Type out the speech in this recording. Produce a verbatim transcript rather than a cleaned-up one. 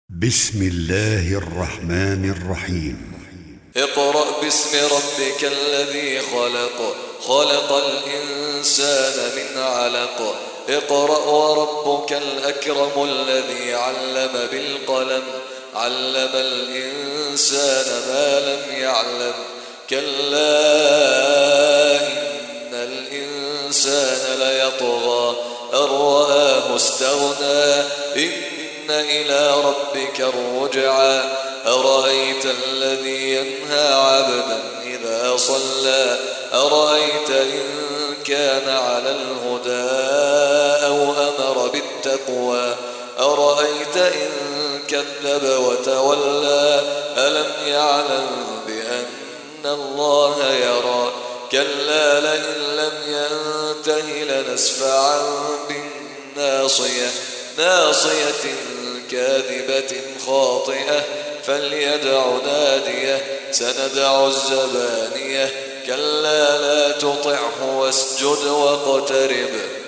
بسم الله الرحمن الرحيم. اقرأ باسم ربك الذي خلق خلق الإنسان من علق اقرأ وربك الأكرم الذي علم بالقلم علم الإنسان ما لم يعلم كلا إن الإنسان ليطغى أن رآه استغنى إن إلى ربك الرجعى أرأيت الذي ينهى عبدا إذا صلى أرأيت إن كان على الهدى أو أمر بالتقوى أرأيت إن كذب وتولى ألم يعلم بأن الله يرى كلا لئن لم ينته لنسفعا بالناصية ناصية كاذبة خاطئة فليدع ناديه سندع الزبانية كلا لا تطعه واسجد واقترب